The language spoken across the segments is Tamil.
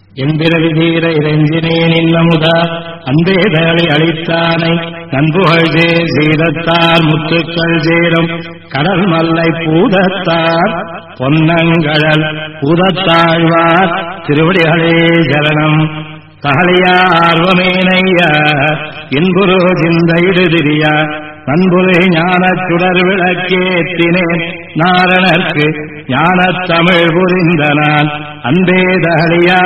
எம்பிரவி தீர இறைஞ்சினேன் இல்லமுதா அன்பேதலை அளித்தானை நண்புகழ் சீரத்தார் முத்துக்கள் சேரும் கடல் மல்லை பூதத்தார் பொன்னங்கழல் பூதத்தாழ்வார் திருவடிகளே சரணம். தகலியா ஆர்வமேனையா இன்புரு சிந்தையிடுதிரியா நண்புரை ஞானச் சுடர் விளக்கேற்றினேன் நாரணர்க்கு ஞானத் தமிழ் புரிந்த நான் அன்பே தகலியா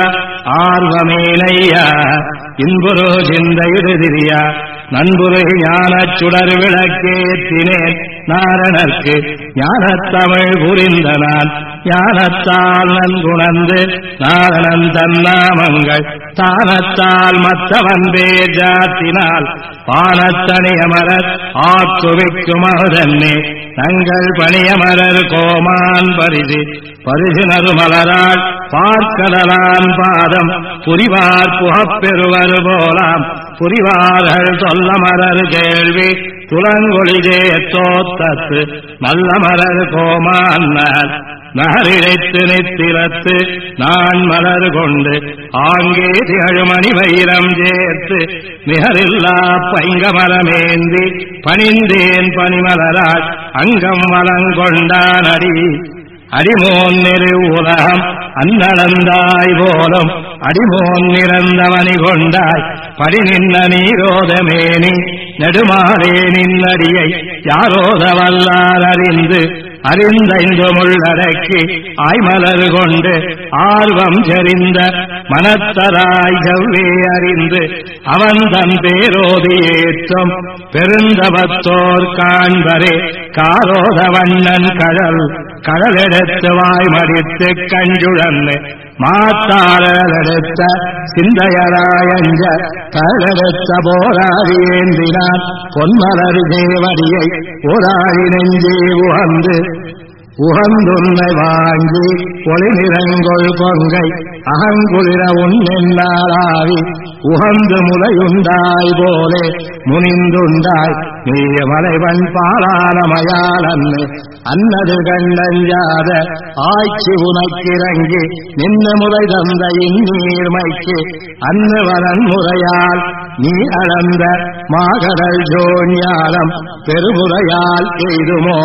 ஆர்வமேனையா இன்புரு சிந்தையிடுதிரியா நண்புரை ஞானச் சுடர் விளக்கேற்றினேன் நாரணர்க்கு ஞானத் தமிழ் புரிந்த நான் ஞானத்தால் நன்குணர்ந்து நாரணன் தன்னாமங்கள் தானத்தால் மற்றவன் பேர் ஜாத்தினால் பானத்தனியமரர் ஆத்துவிக்கும் அகதன்னே தங்கள் பணியமரர் கோமான் பரிசு பரிசினரு மலரால் பார்க்கடலான் பாதம் புரிவார் புகப்பெறுவர் போலாம் புரிவார்கள் சொல்லமரர் கேள்வி துலங்கொழிதே தோத்தத்து நல்ல மலர் கோமான்னர் நகரிழைத்து நித்திரத்து நான் மலர் கொண்டு ஆங்கே திகழுமணி வைரம் சேர்த்து நிகரில்லா பைங்கமரமேந்தி பணிந்தேன் பனிமலரால் அங்கம் வளங்கொண்டான் அடிமோன் நெரு உலகம் அன்னளந்தாய் போலும் அடிமோன் நிறந்தவனி கொண்டாய் படி நின்ன நீரோதமேனி நெடுமாறே நின்னடியை யாரோத வல்லார் அறிந்தைந்து முள்ளடக்கி ஆய்மலர் கொண்டு ஆர்வம் செறிந்த மனத்தராய் செவ்வே அறிந்து அவன் தன் பேரோதி ஏற்றம் பெருந்தவத்தோர் காண்பரே காரோத வண்ணன் கடலெடுத்து வாய் மடித்து கஞ்சுழன்னு மாத்தாளெடுத்த சிந்தையராயஞ்ச கடலெடுத்த போராடி ஏந்தினான் பொன்மலர் தேவடியை ஓராடி நெஞ்சே உகந்துன்னை வாங்கி ஒளி நிறங்கொள் கொங்கை அகங்குளிர உன்னென்னாளாவி உகந்து முலையுண்டாய் போலே முனிந்துண்டாய் நீய மலைவன் பாலானமயால் அன்னது கண்டஞ்சாத ஆய்ச்சி உனக்கிறங்கி நின்ன முறை தந்த இந்நீர்மைக்கு அன்னவரன் முறையால் நீ அளந்த மாகடல் ஜோஞாலம் பெருமுறையால் எய்துமோ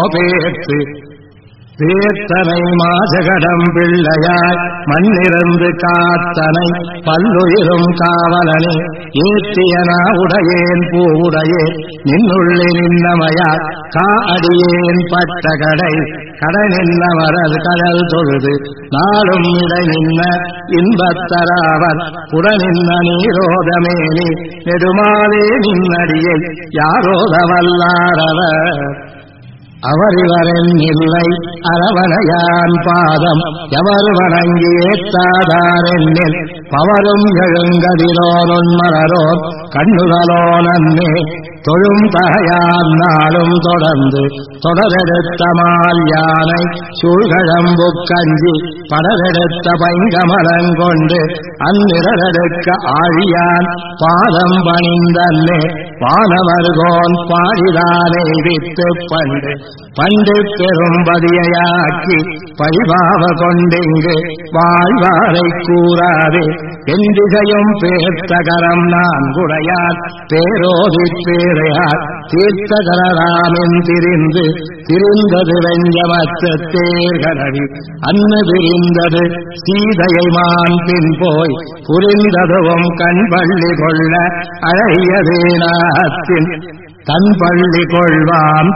பேர்த்தனை மாஜகடம் பிள்ளையாய் மண்ணிறந்து காத்தனை பல்லுயிரும் காவலனே ஏற்றியனா உடையேன் பூவுடையே நின்னுள்ளே நின்னமையார் கா அடியேன் பட்ட கடை நின்னவரது கடல் தொழுது நாளும் இடை நின்ன இன்பத்தராவர் புறநின்ன நீரோதமேனி நெடுமாலே நின்னடியை யாரோத வல்லாரவர் அவரிவரின் இல்லை அரவணையான் பாதம் எவர் வணங்கி ஏத்தாதாரென்னில் பவரும் எழுங்கதிரோன் மலரோன் கண்ணுதலோ நன்னே தொழும் தகையான் நாளும் தொடர்ந்து தொடரெடுத்த மால் யானை சூழ்கழம்பு கஞ்சி படரெடுத்த பைங்கமலங்கொண்டு அந்நிரடுக்க ஆழியான் பாதம் பணிந்தன்னே வானவர்கோன் பாடிதானே வித்து பண்டு பெரும்பதியாக்கி பரிபாவ கொண்டிங்கு வாழ்வாரை கூறாதே எந்திசையும் பேர்த்தகரம் நான் குடையார் பேரோதி பேரையார் தீர்த்தகராமின் திரிந்தது வெஞ்சமற்ற தேர்கடவி அன்னு திரிந்தது சீதையை மான் பின் போய் புரிந்ததுவும் கண்பள்ளி கொள்ள அழகியதேனாத்தின் தன் பள்ளி கொள்வான்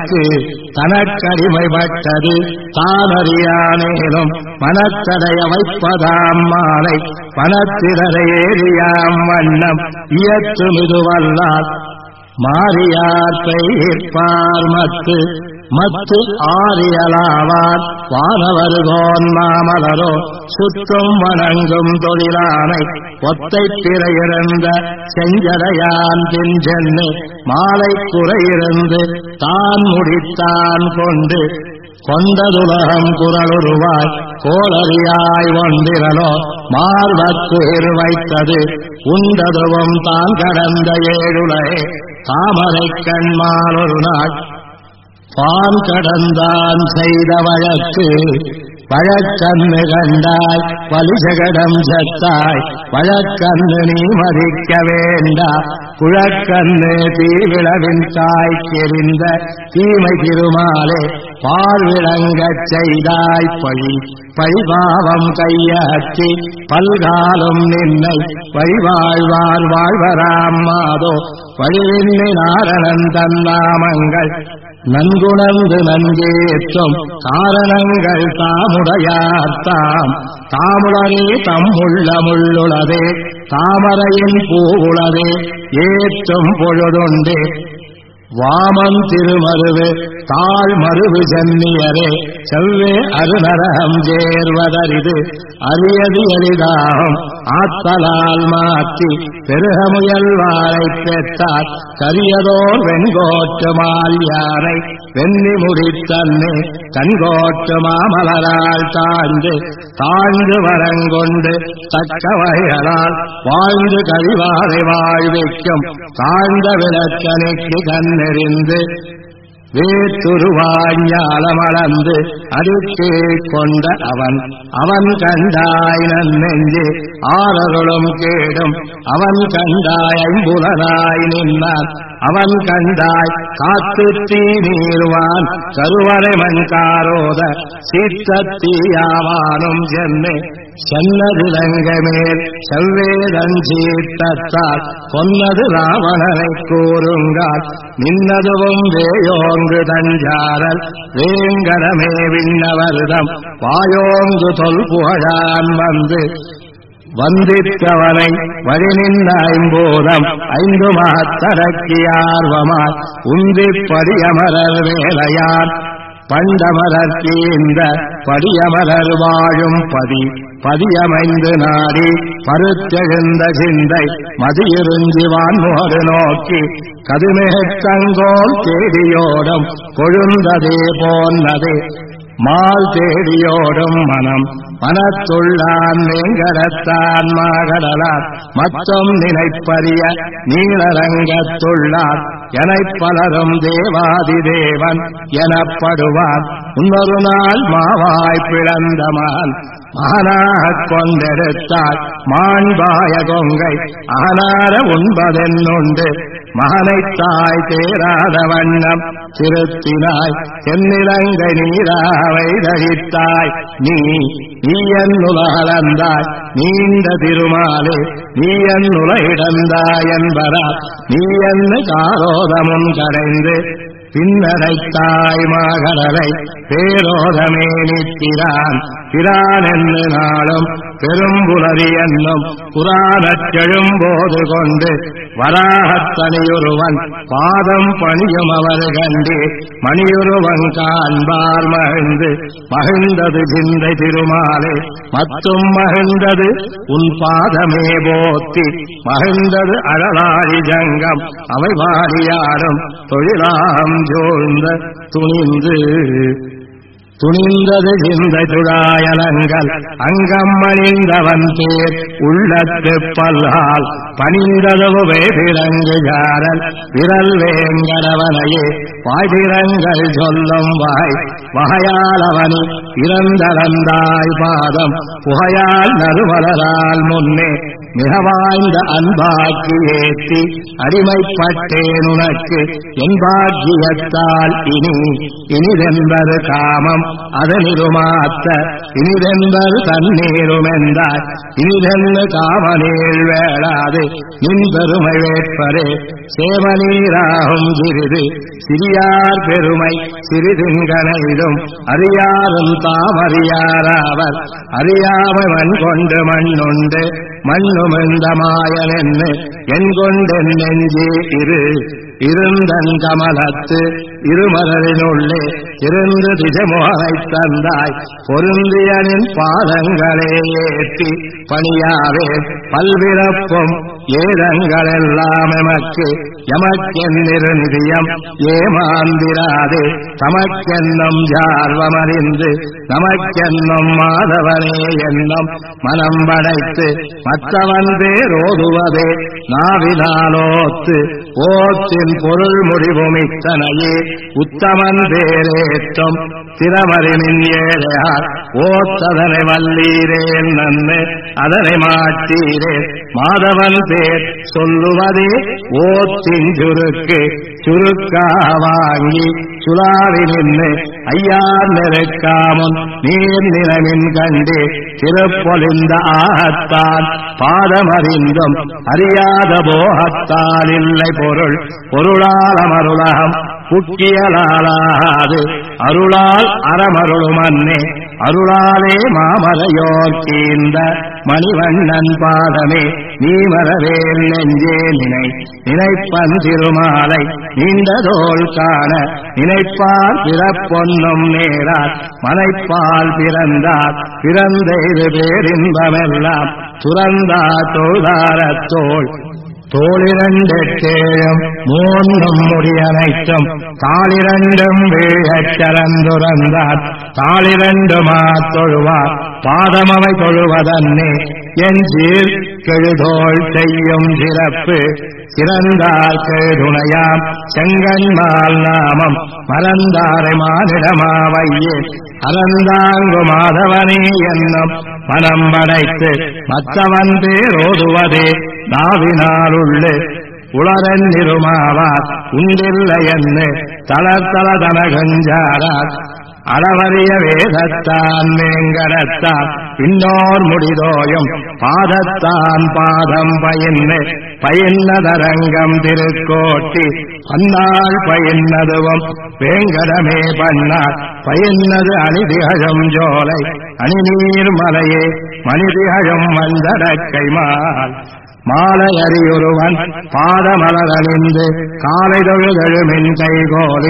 தனக்கடிமைப்பட்டது தானறியானேனும் மனத்தடைய வைப்பதாம் மாலை பணத்திடரை ஏறியாம் வண்ணம் இயற்றுமிதுவல்லால் மாறியார் பெய்ப்பார் மத்து ஆரியலாவார் வானவருகோன் மாமலரோ சுற்றும் வணங்கும் தொழிலானை ஒத்தை பிறையிறந்த செஞ்சடையான் பின் சென்னு மாலை குறையிருந்து தான் முடித்தான் கொண்டதுலகம் குரலுருவாய் கோளறியாய் ஒன்றிரலோ மார்வத்துயிர் வைத்தது உண்டதுவும் தான் கடந்த ஏழுலகே தாமரை கண்மால் ஒரு நாள் பான் கடந்தான் செய்த வழக்கு வழக்கண்ணு கண்டாய் வலிசகடம் சத்தாய் வழக்கண்ணு நீ மதிக்க வேண்டா குழக்கண்ணு தீவிளவின் தாய்க்கெறிந்த தீமை திருமாலே பார்விளங்கச் செய்தாய் பழிபாவம் கையற்றி பல்காலும் நின்னை வழிவாழ்வார் வாழ்வராம் மாதோ வழிவின்னி நாரணன் தன்னாமங்கள் நன்குணர்ந்து நன்கேற்றும் காரணங்கள் தாமுடையார்த்தாம் தாமுடனே தம்முள்ள முள்ளுளதே தாமரையின் பூவுளதே ஏற்றும் பொழுதுண்டே வாமன் திருமருவு தாழ் மருவு சென்னியரே செவ்வே அருநரகம் சேர்வதரிது அரியது எளிதாகும் ஆத்தலால் மாற்றி பெருக முயல்வாரை பெற்றார் கரியதோர் வெண்கோட்டு மால் யானை வெண்ணி முடித்தன்னே கண்கோட்டு மாமலரால் தாழ்ந்து வரங்கொண்டு தக்க வகைகளால் வாழ்ந்து கழிவாரை வாழ்விக்கும் தாழ்ந்த விளக்கணிக்கு கண்ணெறிந்து வேற்றுருவாஞாலமளந்து அடுக்கே கொண்ட அவன் கண்டாய் நன்னெஞ்சு ஆரருளும் கேடும் அவன் கண்டாய் ஐம்புலனாய் நின்றான் அவன் கண்டாய் காத்து தீ நீர்வான் கருவறை மண்காரோத சீற்றத்தீயாவானும் சென்னதிலங்க மேல் செவ்வேதஞ்சீர்த்தால் கொன்னது ராவணனை கூறுங்கால் நின்னதுவும் வேயோங்கு தஞ்சாரல் வேங்கடமே விண்ணவர்தம் வாயோங்கு தொல் புகழான் வந்தித்தவனை வழி நின்ற ஐம்போதம் ஐந்து மாத்தரக்கியார்வமாய் உந்திப் படியமரர் வேலையார் பண்டமரத்தீந்த படியமரர் வாழும் பதியமைந்து நாடி பருத்தெழுந்த சிந்தை மதியிருஞ்சி வான்மோடு நோக்கி கதுமெகங்கோல் தேடியோடும் கொழுந்ததே போன்னதே மால் தேடியோடும் மனத்துள்ளான் வேங்கடத்தான் மாகடலார் மத்தம் நினைப்பறிய நீளரங்கத்துள்ளார் எனப் பலரும் தேவாதி தேவன் எனப்படுவான் இன்னொரு நாள் மாவாய் பிளந்தமான் மகனாகக் கொண்டெடுத்தாய் மாண்பாய கொங்கை ஆனார உண்பதென்னுண்டு மகனைத்தாய் தேராத வண்ணம் திருத்தினாய் சென்னிலங்கை நீராவை தகித்தாய் நீ என்னுலகலந்தாய் நீண்ட திருமாலே நீ என்னுலகிடந்தாய் என்பரா நீ என்ன காரோதமும் கடைந்து பின்னடைத்தாய் மாகடலை பேரோதமே நிற்கிறான் என்று நாளும் பெரும்புலரி என்னும் புராணச் செழும்போது கொண்டு வராகத்தனியுருவன் பாதம் பணியும் அவர் கண்டே மணியுருவன் காண்பார் மகிழ்ந்தது சிந்தை திருமாலே மத்தும் மகிழ்ந்தது உன் பாதமே போத்தி மகிழ்ந்தது அழலாரி ஜங்கம் அவை வாரியாடும் தொழிலாம் ஜோழ்ந்த துணிந்தது சிந்தை துழாயலங்கள் அங்கம் மணிந்தவன் பேர் உள்ளத்து பல்கால் பணிந்ததுவு வேதிரங்கு ஜாரல் விரல் வேங்கடவனையே வாய்திரங்கள் சொல்லும் வகையால் இறந்தளந்தாய் பாதம் புகையால் நறுமலரால் முன்னே மிக வாய்ந்த அன்பாக்கி ஏற்றி அடிமைப்பட்டேன் உனக்கு என் பாக்கியத்தால் இனிதென்பது காமம் அதனிருமாத்த இனிதென்பது தண்ணீருமெந்தாய் இனிதென்று காமநீள் வேளாது நின் பெருமை வேட்பரே சேமநீராகும் சிறியார் பெருமை சிறிதின்கனைதும் அறியாரும் தாமறியாராவர் அறியாமை மண் கொண்டு மண்ணுண்டு மண்ணுமெந்த மாயனென்னு என் கொண்டென் நெஞ்சே இருந்தன் கமலத்து இருமலரினுள்ளே இருந்து திசைமுகனைத் தந்தாய் பொருந்தியனின் பாதங்களே ஏற்றி பணியாவே பல்விறப்பும் ஏதங்களெல்லாம் எமக்கென்னிரு நிதியம் ஏமாந்திராதே தமக்கென்னும் ஜார்வமறிந்து நமக்கென்னும் மாதவனே என்னும் மனம் படைத்து மற்றவன் பேரோதுவதே நாவினாலோத்து ஓத்தின் பொருள் முடிவும் இத்தனையே உத்தமன் பேரேற்றம் திறமறிமின் ஏழையார் ஓத்ததனை வல்லீரேன் நன்னு அதனை மாற்றீரே மாதவன் பேர் சொல்லுவதே ஓத்தின் சுருக்கு சுருக்கா வாங்கி சுலாவி நின்று ஐயார் நெருக்காமுன் நீர் நிலமின் கண்டு திருப்பொலிந்த ஆகத்தான் பாதமறிந்தும் அறியாத போகத்தால் இல்லை பொருள் பொருளால் அமருலகம் புக்கியலாலாது அருளால் அறமருளும் அன்னே அருளாலே மாமலையோர்க்கீந்த மணிவண்ணன் பாதமே நீ மறவேல் நெஞ்சே நினைப்பன் திருமாலை நீண்டதோள் காண நினைப்பார் பிறப்பொன்னும் நேரார் மனைப்பால் பிறந்தார் பிறந்தெய்து பேரின்பமெல்லாம் துறந்தா தொழுதாரத்தோள் தோளிரண்டேழும் மூன்றும் முடியனைத்தும் தாளிரண்டும் வீழச் சரந்துறந்தார் தாளிரண்டுமா தொழுவார் பாதமவை தொழுவதன்னே என் சீர் கெழுதோள் செய்யும் சிறப்பு சிறந்தார் கெழுதுணையாம் செங்கன்மால் நாமம் மறந்தாரை மானிடமாவையே அறந்தாங்கு மாதவனே என்னும் மனம் படைத்து மற்றவன் பேரோதுவதே நாவினாலுள்ளு உளரன் நிருமாவார் உண்டில்லை என்று தளர்த்தள தனகஞ்சாரார் அளவறிய வேதத்தான் வேங்கடத்தான் பின்னோர் முடிதோயும் பாதத்தான் பாதம் பயின்னதரங்கம் திருக்கோட்டி அந்நாள் பயின்னதுவும் வேங்கடமே பண்ணார் பயின்னது அணிதிகழும் ஜோலை அணிநீர் மலையே மணிதிகழும் மந்தடக்கைமால் மாலை அறியுருவன் பாதமலரணிந்து காலை தொழுதழுமின் கைகோலி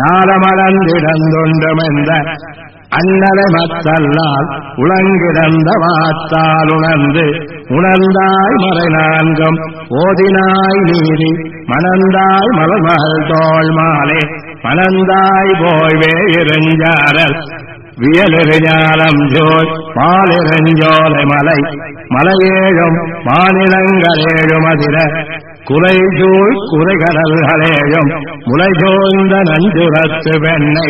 ஞானமலர்ந்திடந்துண்டுமென்ற அன்னலை மத்தல்லால் உளங்கிடந்த வாத்தால் உணர்ந்தாய் மறை நான்கும் ஓதினாய் நீதி மணந்தாய் மலர்மகள் தோள் மாலே மணந்தாய் போய்வே இருஞ்சாரல் வியலெறிஞாலம் ஜோய் மாலெறிஞ்சோலை மலையேழும் மாநிலங்களேழும் அதிர குலைஜூழ் குறைகடல்களேழும் முளைஜோய்ந்த நஞ்சுரத்து பெண்ணை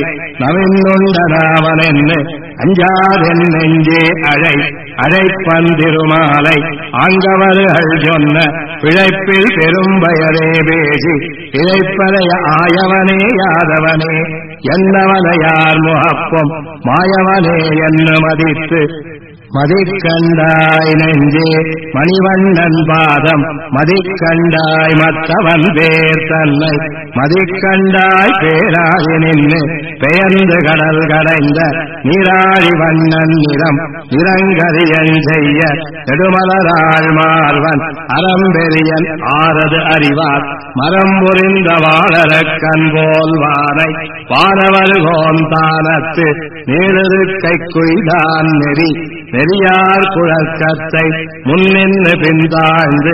நவிந்துண்டனாவனென்னு அஞ்சாதென் நெஞ்சே அழைப்பன் திருமாலை ஆங்கவர்கள் சொன்ன பிழைப்பில் பெரும்பயரே பேசி இழைப்பதைய ஆயவனே யாதவனே என்னவனையார் முகப்பும் மாயவனே என்று மதித்து மதிக்கண்டாய் நெஞ்சே மணிவண்ணன் பாதம் மதிக்கண்டாய் மற்றவன் பேர் தன்னை மதிக்கண்டாய் பேராகி நின்று பெயர்ந்து கடல் கடைந்த நீராழி வண்ணன் நிறம் நிறங்கரியன் செய்ய நெடுமலராள் மார்வன் அறம்பெரியன் ஆறது அறிவார் மரம் புரிந்த வாழறக்கண் போல் வானை வானவர் கோந்தானத்து நீரிருக்கை குய்தான் நெறியார் குழக்கத்தை முன்னின்று பின்தாழ்ந்து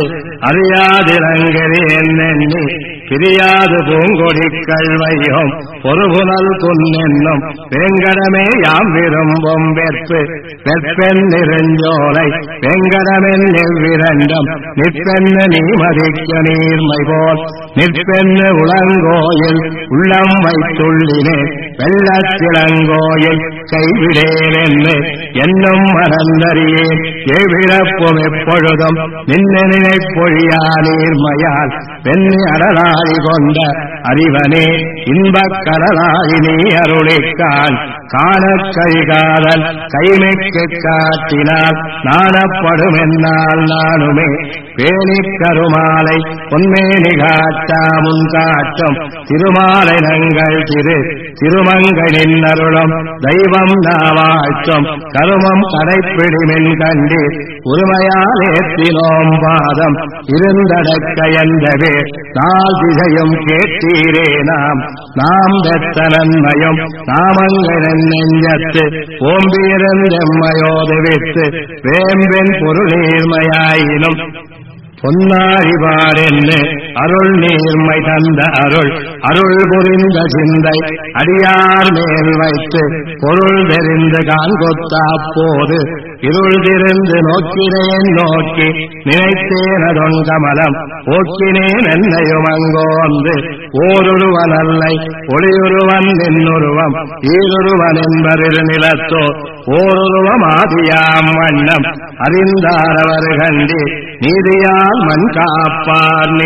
அறியாதிரங்கரேன் எண்ணி பிரியாது பூங்கொடிக்கள் வையும் பொறுபுணல் துன்னென்னும் வேங்கடமே யாம் விரும்பும் வெப்பென் நெருஞ்சோலை வேங்கடமென் எவ்விரண்டும் நிற்பென்னு நீ மதிக்க நீர்மை போல் நிற்பென்னு உளங்கோயில் உள்ளம் வைத்துள்ளினே வெள்ளத்திலங்கோயில் கைவிடேனென்னு என்னும் மறந்தறியேன் எவ்விழப்பும் எப்பொழுதும் நின்ன பொழியா நீர்மையால் வெண்ணி அடலாழி கொண்ட அறிவனே இன்பக் கடலாழி நீ அருளிக்கான் காணக் கைகாதல் கைமிக்கு காட்டினால் நாணப்படும் என்னால் நானுமே பேணிக் கருமாலை பொன்மேனி காட்டாமுன் காட்டும் திருமாலை நங்கள் திருமங்களின் அருளும் தெய்வம் நாவாழ்த்தும் கருமம் கடைப்பிடிமென் கண்டீர் உரிமையால் ஏற்றினோம் பாதம் இருந்தடக்க என்பவே நாள் திசையும் கேட்டீரே நாம் பெற்ற நன்மையும் நாமங்கள் நெஞ்சத்து ஓம்பியிருந்தெம்மையோது விட்டு வேம்பின் பொருளீர்மையாயினும் பொன்னாழிவாரென்னு அருள் நீர்மை தந்த அருள் புரிந்த சிந்தை அடியார் மேல் வைத்து பொருள் தெரிந்து காண்கொத்தா போது இருள் திருந்து நோக்கினேன் நோக்கி நினைத்தேனதொன் கமலம் போக்கினேன் என்னையும் அங்கோந்து ஓருருவன் அல்லை ஒளியுருவன் நின்னுருவம் ஈருருவன் என்பரில் நிலத்தோ ஓருருவம் ஆதியாம் வண்ணம் அறிந்தாரவர் கண்டி நீதியால் மண் காப்பார்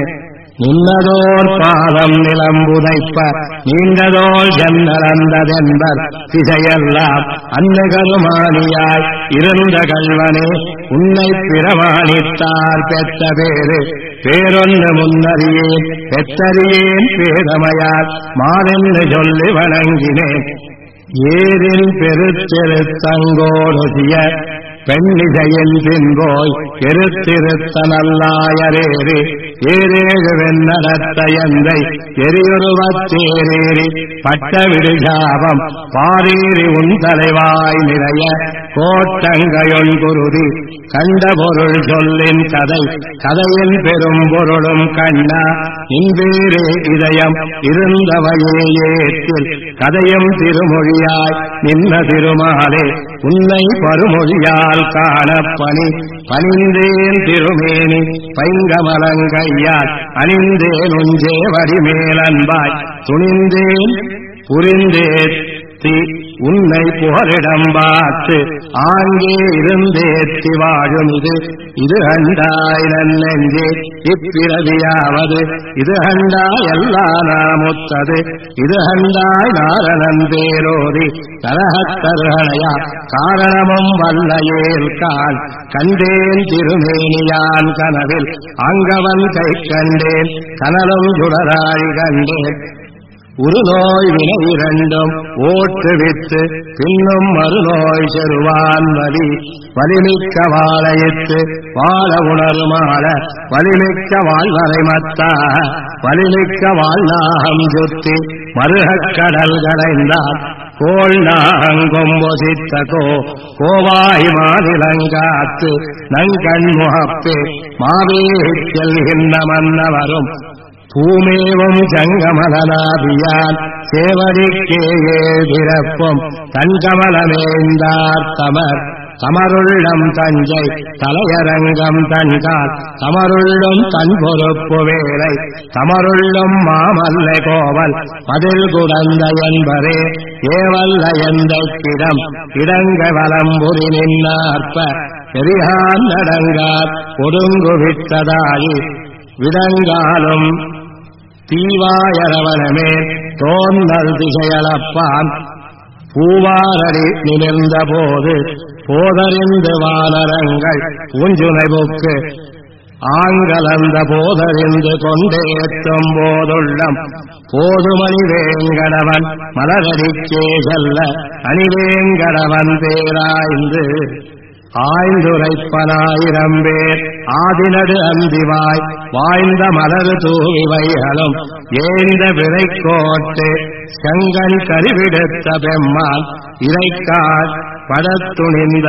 நின்னதோர் பாதம் நிலம்புதைப்ப நீண்டதோர் ஜன்னலந்ததென்பர் திசையெல்லாம் அன்னகருமானியாய் இருந்த கல்வனே உன்னை பிரமாணித்தார் பெற்ற பேரொன்று முன்னறியேன் பெற்றறியேன் பேதமையால் மாறென்று சொல்லி வணங்கினேன் ஏரில் பெருத்தெருத்தங்கோடுதிய பெண்ணிசையில் பின்போய் எருத்திருத்த நல்லாயரேறி ஏரேழு வெண்ணடத்த எந்தை எரியுருவத்தேரேறி பட்ட விடுசாபம் பாரீரி உன் தலைவாய் நிறைய கோட்டங்கையொன் குருதி கண்ட பொருள் சொல்லின் கதையில் பெரும் பொருளும் கண்ணா இன்பேரே இதயம் இருந்தவையே ஏற்றில் கதையும் திருமொழியாய் நின்ன திருமாலே உன்னை பருமொழியால் காண பணிந்தேன் திருமேனி பைங்கமலங்கையால் அணிந்தேன் உஞ்சே வடிமேலன்பாய் துணிந்தேன் புரிந்தேத்தி உன்னை புகலிடம் பார்த்து ஆங்கே இருந்தேத்தி வாழும் இது கண்டாய் நன்னெஞ்சே இப்பிரதியாவது இது கண்டாய் எல்லா நாமுத்தது இது கண்டாய் நாரணன் பேரோதி தரகத்தருகணையா காரணமும் வல்லையேற்கான் கண்டேன் திருமேனியான் கனவில் அங்கவன் கை கண்டேன் கனலும் சுடராழி கண்டேன் உருநோய் வினை இரண்டும் ஓட்டுவித்து பின்னும் மறுநோய் செருவான் வலிமிக்க வாழையிட்டு வாழ உணருமாள வலிமிக்க வாழ்வரை மத்தா வலிமிக்க வாழ்நாகம் சுத்தி மருகக் கடல் கடைந்தான் கோள் நாகங்கொம்பொசித்த கோவாய் மாநிலங்காத்து நங்கண் முகப்பே மாவேச் செல்கின்ற மன்னவரும் பூமேவும் சங்கமலனாதியான் சேவடிக்கே ஏதிரப்பும் தன்கமலமேந்தார் தமருள்ளம் தஞ்சை தலையரங்கம் தன்கால் தமருள்ளும் தன் பொறுப்பு வேலை தமருள்ளும் மாமல்லை கோவல் பதில் குடந்த என்பரே ஏவல்ல எந்த இடங்க வலம்புரி நின்னார்ப்ப பெரியான் நடங்கார் ஒடுங்கு விட்டதாயி விடங்காலும் தீவாயரவனமே தோன்றல் திசையளப்பான் பூவாரடி நிமிர்ந்த போது போதறிந்து வானரங்கள் பூஞ்சுனைவுக்கு ஆங்கலந்த போதறிந்து கொண்டேற்றும் போதுள்ளம் போதுமணி வேங்கடவன் மலரடிக்கே செல்ல அணிவேங்கடவன் பேராய்ந்து ஆய்ந்துரைப்பனாயிரம் பேர் ஆதினடு அந்திவாய் வாய்ந்த மலர் தூவிவைகளும் ஏந்த விரைக்கோட்டு செங்கன் கருவிடுத்த பெம்மான் இறைக்கால் படத்துணிந்த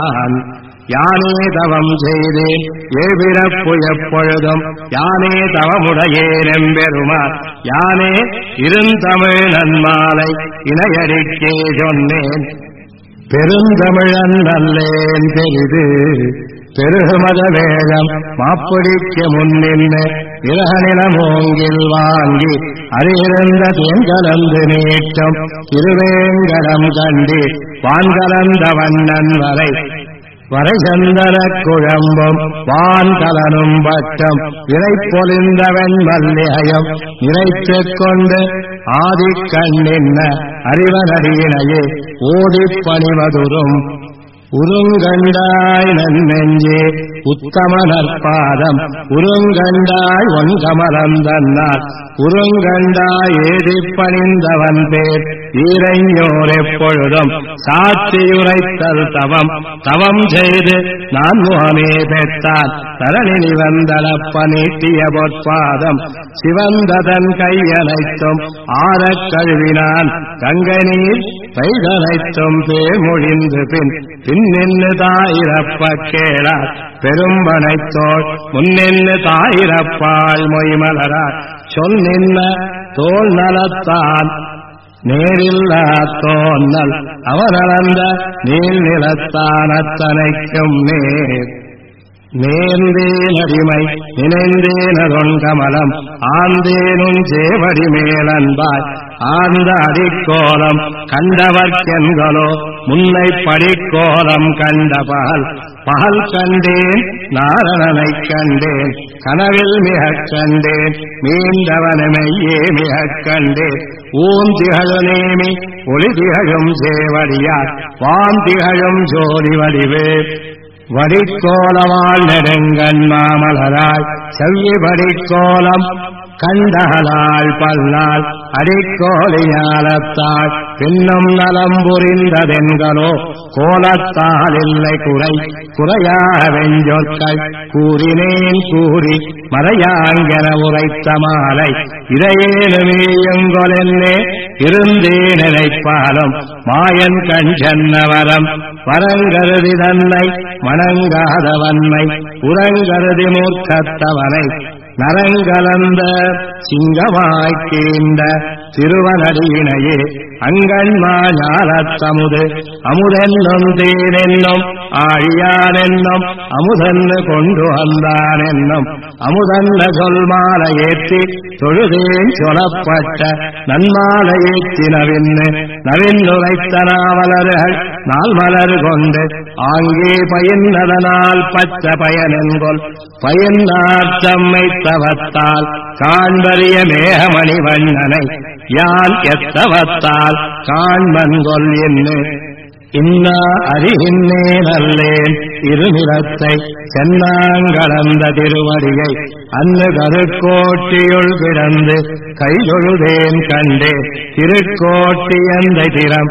யானே தவம் செய்தேன் ஏபிறப்பு எப்பொழுதும் யானே தவமுடையேன் எம்பெருமான் யானே இருந்தமிழ் நன்மாலை இணையடிக்கே சொன்னேன் பெருந்தமிழன் நல்லேன் பெரிது பெருமத வேளம் மாப்பிடிக்க முன்னின்று இலகநிலமோங்கில் வாங்கி அறியிருந்த தேங்கலந்து நீட்டம் திருவேங்கடம் கண்டி வான்கலந்த வண்ணன் வரை சந்தன குழம்பும் வான்கலனும் பட்டம் இறைப்பொலிந்தவன் மல்லிகையும் இறைத்துக் கொண்டு ஆதிக்கண்ணின்ன அறிவனடியினையே ஓடிப் பணிவதுரும் உருங்கண்டாய் நன்னெஞ்சே உத்தம நற்பாதம் உருங்கண்டாய் ஒன்கமலம் தன்னால் உருங்கண்டாய் ஏதிப் பணிந்தவன் பேர் ஈரையோர் எப்பொழுதும் சாத்தியுரைத்தல் தவம் செய்து நான் முகமே பெற்றான் தரணி வந்தளப்ப நீட்டிய பொற்பாதம் சிவந்ததன் கையனைத்தும் ஆறக் கழுவினான் கங்கை நீர் பெய்தனைத்தும் பேமொழிந்து பின் பின்னின்னு தாயிரப்ப கேளார் பெரும்பனைத்தோள் முன்னின்னு தாயிரப்பாள் மொய்மலரார் சொல் நின்ன தோல் நலத்தான் நேரில்லா தோன்னல் அவனளந்த நீள் நிலத்தான் அத்தனைக்கும் நேர்ந்தேன் அடிமை நினைந்தேனதொன் கமலம் ஆந்தேனும் சேவடி மேலன்பாய் ஆந்த அடிக்கோலம் கண்டவர்க்கென்களோ முன்னை படிக்கோலம் கண்ட பகல் கண்டேன் நாரணனைக் கண்டேன் கனவில் மிகக் கண்டேன் மீண்டவனமையே மிகக் கண்டேன் ஊந்திகழு நேமி ஒளி திகழும் சேவடியார் வான் திகழும் ஜோதி வடிவே வடிக்கோலவாள் நெடுங்கண் மாமலராய் செவ்வி வடிக்கோலம் கண்டகலாள் பல்லாள் அடிக்கோலியாலத்தாள் பின்னும் நலம் புரிந்ததென்களோ கோலத்தால் இல்லை குறையாக வெஞ்சொற்கள் கூறினேன் கூறி மறையாங்கென உரைத்த மாலை இதையேனுமீயுங்கொலென்னே இருந்தேன் நினைப்பாலும் மாயன் கண் சென்னவரம் வரங்கருதி தன்னை மணங்காதவன்மை புறங்கருதி மூர்க்கத்தவனை நரங்கலந்த சிங்கமாய்க்கீண்ட திருவனடியினையே அங்கண்மா ஞாலத்தமுது அமுதென்னும் தேனென்னும் ஆழியானென்னும் அமுதன்னு கொண்டு வந்தானென்னும் அமுதன்ன சொல் மாலை ஏற்றி தொழுதேன் சொல்லப்பட்ட நன்மாலை ஏற்றி நவின்னுரைத்த நாவலர்கள் நாள் மலர் கொண்டு ஆங்கே பயின்றதனால் பச்ச பயனென்கொள் பயின்னார் தம்மை தவத்தால் காண்பறிய மேகமணி வண்ணனை யான் எத்தவத்தால் காண்பன்கொள் என்று இன்னா அறிகின்னே நல்லேன் இருநிலத்தை சென்னாங்கடந்த திருவடியை அன்னு கருக்கோட்டியுள் கிடந்து கைதொழுதேன் கண்டே திருக்கோட்டி எந்த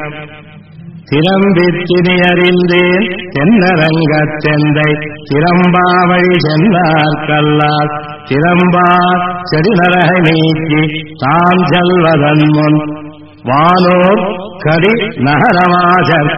திறம்பித்தினி அறிந்தேன் தென்னரங்கத் தெந்தை திறம்பாவழி சென்றார் கல்லால் திறம்பா செடிநரகை நீக்கி தாம் செல்வதன் முன் வானோர் கடி நகரவாசற்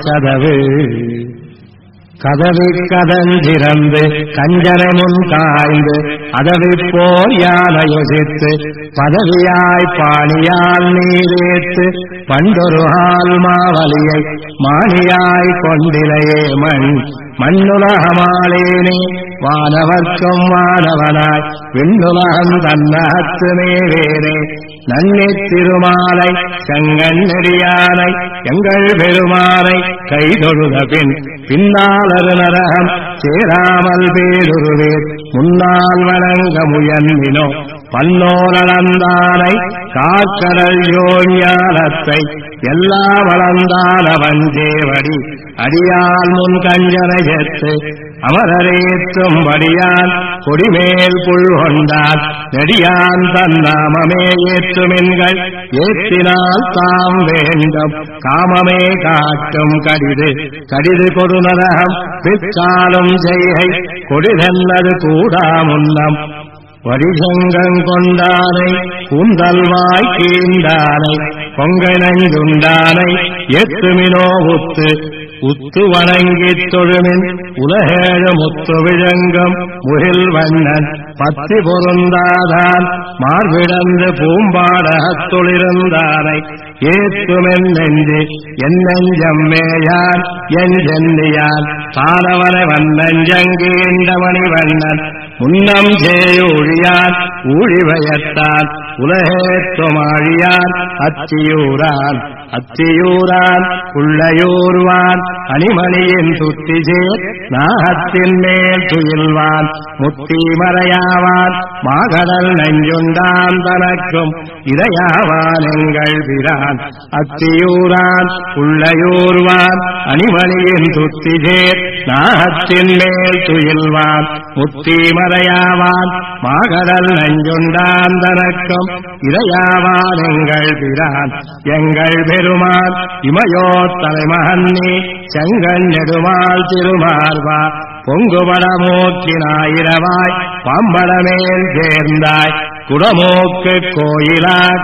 கதவு கதஞ்சிறந்து கஞ்சனமுன் காய்ந்து அதவிப்போர் யானை யோசித்து பதவியாய் பாணியால் நீரேத்து பண்டொரு ஆள் மாவலியை மாணியாய் கொண்டிலையே மண்ணுலகமாலேனே வானவர்க்கும் வானவனாய் விண்ணுலகம் தன்னகத்து மேவேனே நன்னித் திருமாலை செங்கண் நெறியானை எங்கள் பெருமானை கைதொழுத பின்னாலரு நரகம் சேராமல் பேருருவேர் முன்னால் வணங்க முயன்மினோ பன்னோலந்தானை காக்கடல் யோஞானத்தை எல்லா வளர்ந்தான வஞ்சேவடி அடியால் முன் கஞ்சனை செத்து அமரரேத்தும் வடியான் கொடிமேல் புல் கொண்டான் நெடியான் தன்னாமமே ஏற்றுமென்கள் ஏற்றினால் தாம் வேண்டும் காமமே காட்டும் கடிது கொடுநரகம் பிற்காலும் செய்கை கொடிதென்னது கூடா முன்னம் வடிசங்கங் கொண்டானை கூந்தல்வாய் கீண்டானை பொங்கை நஞ்சுண்டானை எத்துமினோ உத்து வணங்கித் தொழுமின் உலகேழு முத்து விழங்கம் முகில் வண்ணன் பத்தி பொருந்தாதான் மார்பிடந்து பூம்பாடகத்துளிருந்தானை ஏத்துமென் நெஞ்சு என் நெஞ்சம்மேயான் என் சென்னியான் தானவனை வண்ணஞ்சங்கீண்டமணி வண்ணன் முன்னம் சேயூழியான் ஊழிவயத்தான் உலகேத்துமாழியான் அத்தியூரான் உள்ளயூர்வான் அணிமணியின் சுத்திசேர் நாகத்தின் மேல் துயில்வான் முத்தி மறையாவான் மாகடல் நெஞ்சுண்டான் தனக்கும் இறையாவான் எங்கள் பிரான் அத்தியூரான் உள்ளயூர்வான் அணிமணியின் சுத்திசேர் நாகத்தின் மேல் துயில்வான் முத்தி மறையாவான் மாகடல் நெஞ்சுண்டான் தனக்கும் இறையாவான் எங்கள் பிரான் எங்கள் பெருமான் இமையோ தலைமகன்னி செங்கண் நெடுமால் திருமார்வா பொங்குபடமோக்கினாயிரவாய் பாம்படமேல் சேர்ந்தாய் குடமோக்கு கோயிலாக்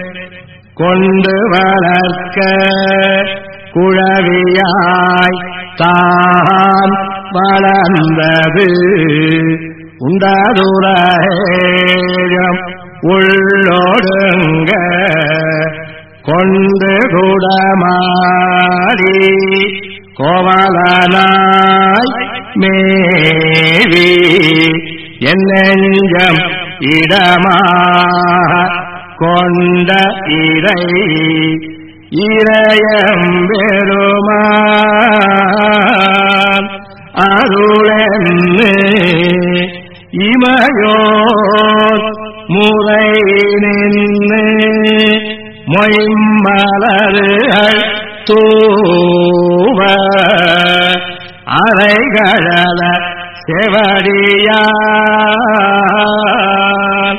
கொண்டு வளர்க்க குழவியாய் தான் வளர்ந்தது உண்டதுரம் உள்ளோடுங்க கொண்டு குடமாடி கோவலனாய் மேவி என் நெஞ்சம் இடமாக கொண்ட இறையம்பெருமான் அருளென்னு இமையோர் முறை நின்று மொய்மலர்கள் தூவ அரைகழல செவடியான்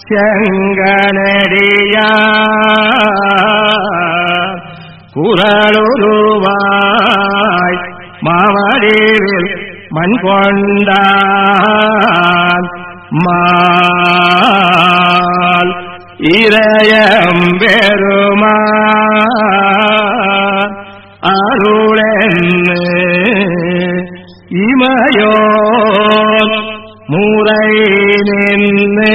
செங்கனடியான் குரலுருவாய் மாவடிவில் மண் கொண்டான் மால் இறையம்பெருமான் அருளென்னு இமையோர் முறை நின்று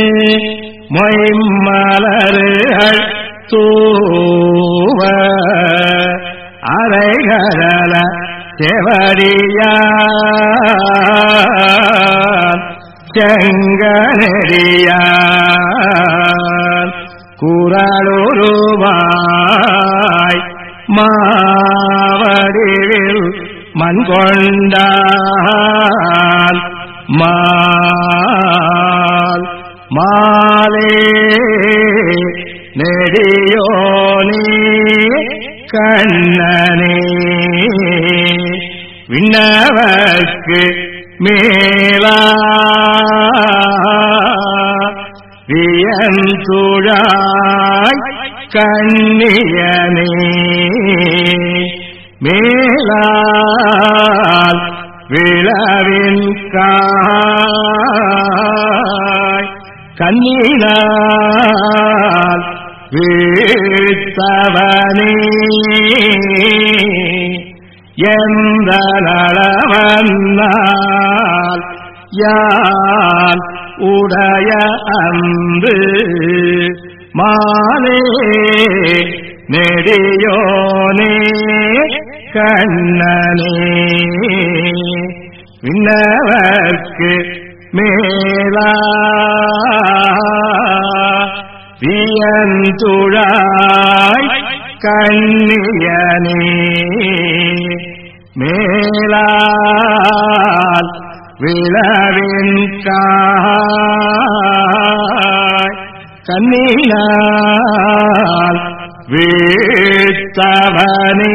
மொய்மலர்கள் தூவ அரைகடல செவடியான் செங்கனடியான் குரலுருவாய் மாவடிவில் மண் கொண்டான் மால் மாலே நெடியோனே கண்ணனே விண்ணவர்க்கு மேலா வியந்துழாய் கண்ணியனே மேலால் விளவின் காய் கண்ணினால் வீழ்த்தவனே எந்த நலவன்னால் யான் உடைய அன்பு மாலே நெடியோனே கண்ணனே விண்ணவர்க்கு மேலா வியந்துழாய் கண்ணியனே மேலால் விளவின் காய் கண்ணினால் வீழ்த்தவனே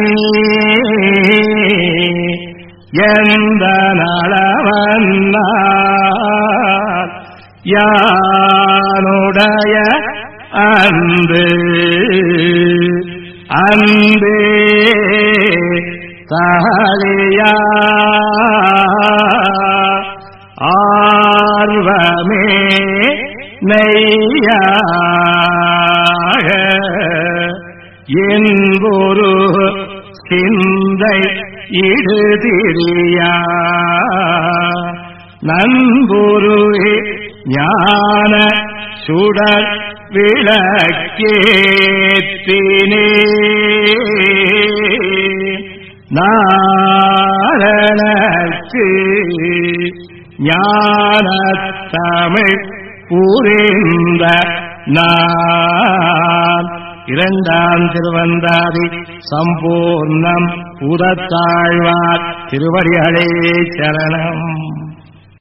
எந்த நலவன்னால் யானுடைய அன்பு அன்பே தாழியா ஆர்வமே நெய்யாக என்பொரு சிந்தை இடுதிரியா நண்பொருளே ஞான சுடர் விளக்கேற்றினே நாரணர்க்கு ஞானத்தமிழ் புரிந்த நான் இரண்டாம் திருவந்தாதி சம்பூர்ணம் புதத்தாழ்வார் திருவடிகளே சரணம்.